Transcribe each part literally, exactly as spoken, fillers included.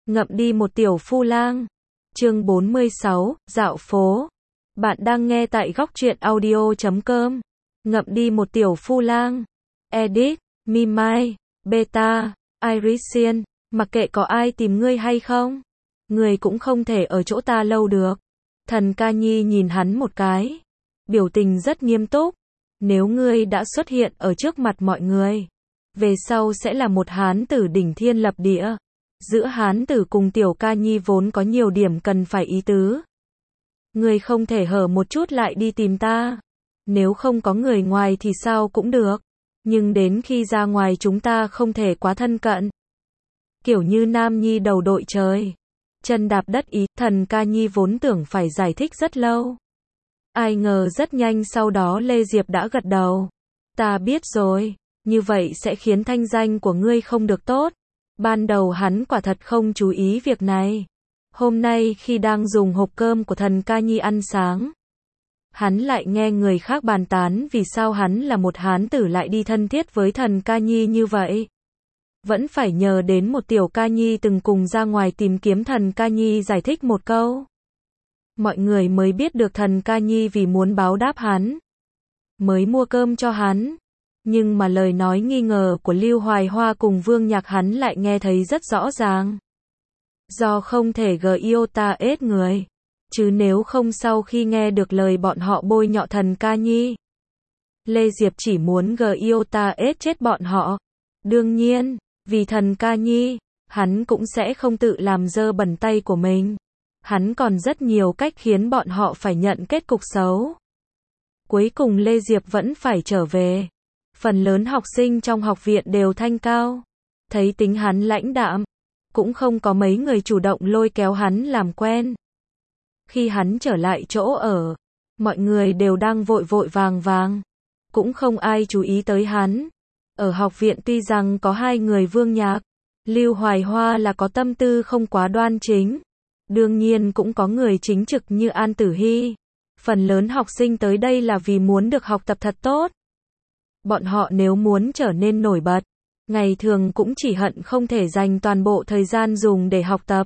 Ngậm đi một tiểu phu lang. Chương bốn mươi sáu, dạo phố. Bạn đang nghe tại góc truyện audio chấm com. Ngậm đi một tiểu phu lang. Edit, Mimai, Beta, Irisian, mặc kệ có ai tìm ngươi hay không, ngươi cũng không thể ở chỗ ta lâu được. Thần Ca Nhi nhìn hắn một cái, biểu tình rất nghiêm túc. Nếu ngươi đã xuất hiện ở trước mặt mọi người, về sau sẽ là một hán tử đỉnh thiên lập địa. Giữa hán tử cùng tiểu Ca Nhi vốn có nhiều điểm cần phải ý tứ. Ngươi không thể hở một chút lại đi tìm ta. Nếu không có người ngoài thì sao cũng được. Nhưng đến khi ra ngoài chúng ta không thể quá thân cận. Kiểu như nam nhi đầu đội trời, chân đạp đất ý, thần Ca Nhi vốn tưởng phải giải thích rất lâu. Ai ngờ rất nhanh sau đó Lê Diệp đã gật đầu. Ta biết rồi, như vậy sẽ khiến thanh danh của ngươi không được tốt. Ban đầu hắn quả thật không chú ý việc này. Hôm nay khi đang dùng hộp cơm của thần Ca Nhi ăn sáng, hắn lại nghe người khác bàn tán vì sao hắn là một hán tử lại đi thân thiết với thần Ca Nhi như vậy. Vẫn phải nhờ đến một tiểu Ca Nhi từng cùng ra ngoài tìm kiếm thần Ca Nhi giải thích một câu. Mọi người mới biết được thần Ca Nhi vì muốn báo đáp hắn, mới mua cơm cho hắn. Nhưng mà lời nói nghi ngờ của Lưu Hoài Hoa cùng Vương Nhạc hắn lại nghe thấy rất rõ ràng. Do không thể gờ yêu ta ết người. Chứ nếu không sau khi nghe được lời bọn họ bôi nhọ thần Ca Nhi, Lê Diệp chỉ muốn gờ yêu ta ết chết bọn họ. Đương nhiên, vì thần Ca Nhi, hắn cũng sẽ không tự làm dơ bẩn tay của mình. Hắn còn rất nhiều cách khiến bọn họ phải nhận kết cục xấu. Cuối cùng Lê Diệp vẫn phải trở về. Phần lớn học sinh trong học viện đều thanh cao. Thấy tính hắn lãnh đạm, cũng không có mấy người chủ động lôi kéo hắn làm quen. Khi hắn trở lại chỗ ở, mọi người đều đang vội vội vàng vàng. Cũng không ai chú ý tới hắn. Ở học viện tuy rằng có hai người Vương Nhạc, Lưu Hoài Hoa là có tâm tư không quá đoan chính. Đương nhiên cũng có người chính trực như An Tử Hy. Phần lớn học sinh tới đây là vì muốn được học tập thật tốt. Bọn họ nếu muốn trở nên nổi bật, ngày thường cũng chỉ hận không thể dành toàn bộ thời gian dùng để học tập.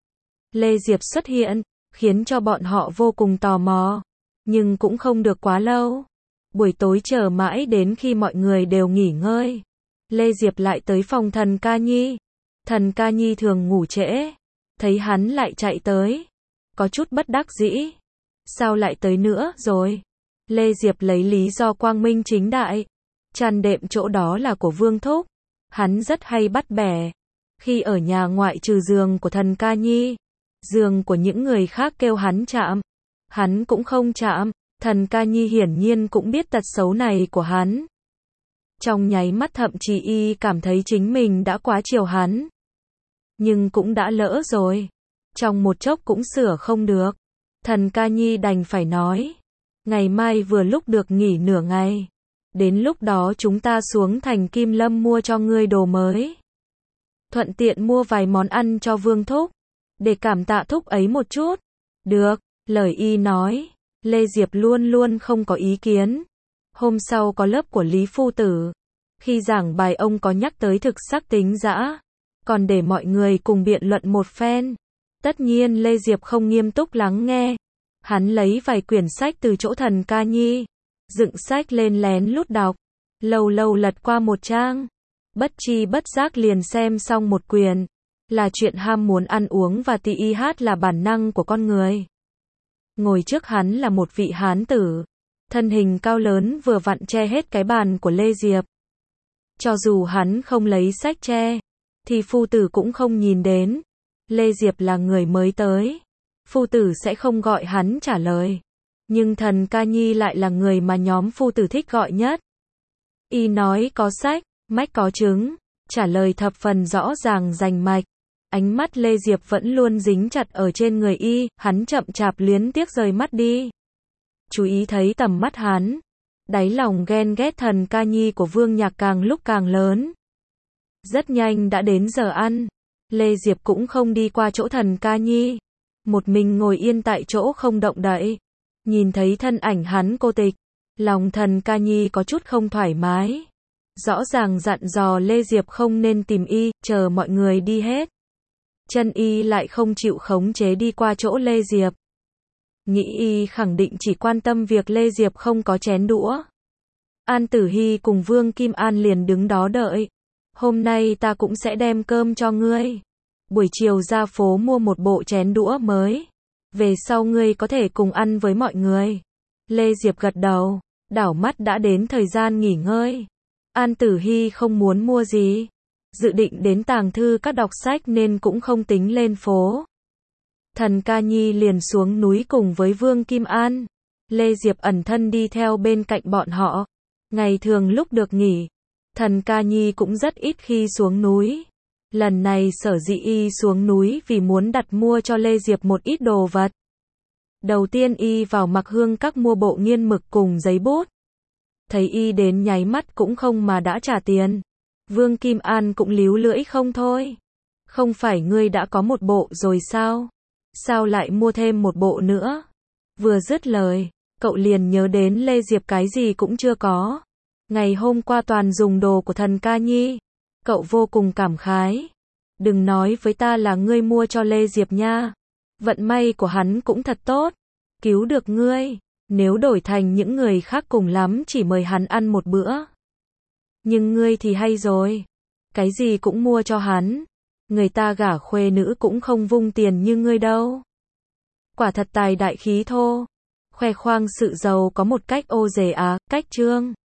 Lê Diệp xuất hiện, khiến cho bọn họ vô cùng tò mò. Nhưng cũng không được quá lâu. Buổi tối chờ mãi đến khi mọi người đều nghỉ ngơi, Lê Diệp lại tới phòng thần Ca Nhi. Thần Ca Nhi thường ngủ trễ. Thấy hắn lại chạy tới, có chút bất đắc dĩ. Sao lại tới nữa rồi? Lê Diệp lấy lý do quang minh chính đại. Chăn đệm chỗ đó là của Vương Thúc. Hắn rất hay bắt bẻ. Khi ở nhà ngoại trừ giường của thần Ca Nhi, giường của những người khác kêu hắn chạm, hắn cũng không chạm. Thần Ca Nhi hiển nhiên cũng biết tật xấu này của hắn. Trong nháy mắt thậm chí y cảm thấy chính mình đã quá chiều hắn. Nhưng cũng đã lỡ rồi. Trong một chốc cũng sửa không được. Thần Ca Nhi đành phải nói. Ngày mai vừa lúc được nghỉ nửa ngày. Đến lúc đó chúng ta xuống thành Kim Lâm mua cho ngươi đồ mới. Thuận tiện mua vài món ăn cho Vương Thúc. Để cảm tạ Thúc ấy một chút. Được, lời y nói. Lê Diệp luôn luôn không có ý kiến. Hôm sau có lớp của Lý Phu Tử. Khi giảng bài ông có nhắc tới thực sắc tính dã. Còn để mọi người cùng biện luận một phen. Tất nhiên Lê Diệp không nghiêm túc lắng nghe. Hắn lấy vài quyển sách từ chỗ thần Ca Nhi. Dựng sách lên lén lút đọc. Lâu lâu lật qua một trang. Bất chi bất giác liền xem xong một quyển. Là chuyện ham muốn ăn uống và tì y hát là bản năng của con người. Ngồi trước hắn là một vị hán tử. Thân hình cao lớn vừa vặn che hết cái bàn của Lê Diệp. Cho dù hắn không lấy sách che, thì phu tử cũng không nhìn đến. Lê Diệp là người mới tới. Phu tử sẽ không gọi hắn trả lời. Nhưng thần Ca Nhi lại là người mà nhóm phu tử thích gọi nhất. Y nói có sách, mách có chứng. Trả lời thập phần rõ ràng rành mạch. Ánh mắt Lê Diệp vẫn luôn dính chặt ở trên người y. Hắn chậm chạp luyến tiếc rời mắt đi. Chú ý thấy tầm mắt hắn. Đáy lòng ghen ghét thần Ca Nhi của Vương Nhạc càng lúc càng lớn. Rất nhanh đã đến giờ ăn. Lê Diệp cũng không đi qua chỗ thần Ca Nhi. Một mình ngồi yên tại chỗ không động đậy. Nhìn thấy thân ảnh hắn cô tịch. Lòng thần Ca Nhi có chút không thoải mái. Rõ ràng dặn dò Lê Diệp không nên tìm y, chờ mọi người đi hết. chân y lại không chịu khống chế đi qua chỗ Lê Diệp. Nghĩ y khẳng định chỉ quan tâm việc Lê Diệp không có chén đũa. An Tử Hy cùng Vương Kim An liền đứng đó đợi. Hôm nay ta cũng sẽ đem cơm cho ngươi. Buổi chiều ra phố mua một bộ chén đũa mới. Về sau ngươi có thể cùng ăn với mọi người. Lê Diệp gật đầu, đảo mắt đã đến thời gian nghỉ ngơi. An Tử Hy không muốn mua gì. Dự định đến tàng thư các đọc sách nên cũng không tính lên phố. Thần Ca Nhi liền xuống núi cùng với Vương Kim An. Lê Diệp ẩn thân đi theo bên cạnh bọn họ. Ngày thường lúc được nghỉ, Thần Ca Nhi cũng rất ít khi xuống núi. Lần này sở dĩ y xuống núi vì muốn đặt mua cho Lê Diệp một ít đồ vật. Đầu tiên y vào Mặc Hương Các mua bộ nghiên mực cùng giấy bút. Thấy y đến nháy mắt cũng không mà đã trả tiền. Vương Kim An cũng líu lưỡi không thôi. Không phải ngươi đã có một bộ rồi sao? Sao lại mua thêm một bộ nữa? Vừa dứt lời, cậu liền nhớ đến Lê Diệp cái gì cũng chưa có. Ngày hôm qua toàn dùng đồ của Thần Ca Nhi. Cậu vô cùng cảm khái. Đừng nói với ta là ngươi mua cho Lê Diệp nha. Vận may của hắn cũng thật tốt. Cứu được ngươi. Nếu đổi thành những người khác cùng lắm chỉ mời hắn ăn một bữa. Nhưng ngươi thì hay rồi. Cái gì cũng mua cho hắn. Người ta gả khuê nữ cũng không vung tiền như ngươi đâu. Quả thật tài đại khí thô. Khoe khoang sự giàu có một cách ô dề á, cách trương.